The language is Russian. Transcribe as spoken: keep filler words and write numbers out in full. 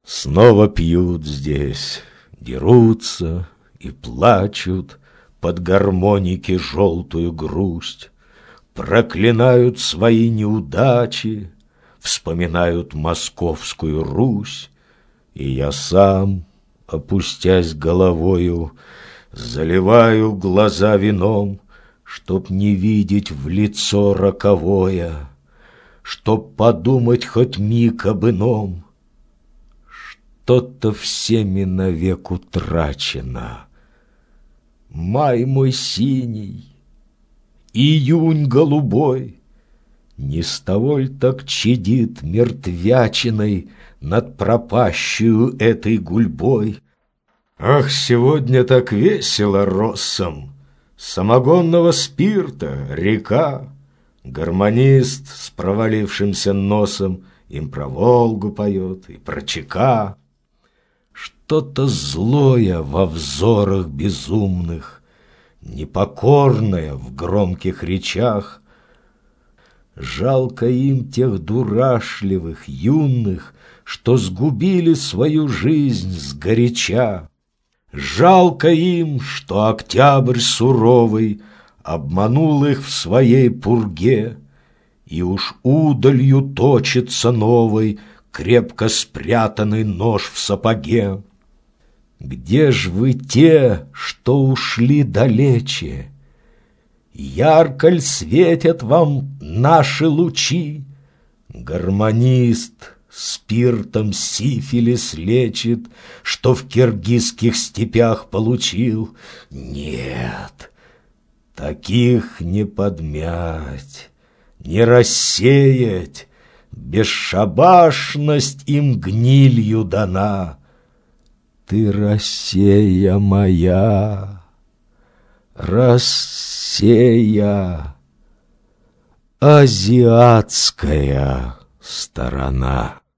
Снова пьют здесь, дерутся и плачут под гармоники желтую грусть, проклинают свои неудачи, вспоминают московскую Русь. И я сам, опустясь головою, заливаю глаза вином, чтоб не видеть в лицо роковое, чтоб подумать хоть миг об ином. Что-то всеми навек утрачено. Май мой синий, июнь голубой, не с того ль так чадит мертвячиной над пропащую этой гульбой? Ах, сегодня так весело россом, самогонного спирта река, гармонист с провалившимся носом им про Волгу поет и про ЧК. Что-то злое во взорах безумных, непокорное в громких речах. Жалко им тех дурашливых, юных, что сгубили свою жизнь сгоряча. Жалко им, что октябрь суровый обманул их в своей пурге, и уж удалью точится новый, крепко спрятанный нож в сапоге. Где ж вы те, что ушли далече? Ярко ль светят вам наши лучи? Гармонист спиртом сифилис лечит, что в киргизских степях получил. Нет, таких не подмять, не рассеять, бесшабашность им гнилью дана. Ты, Россия моя, Россия, азиатская сторона.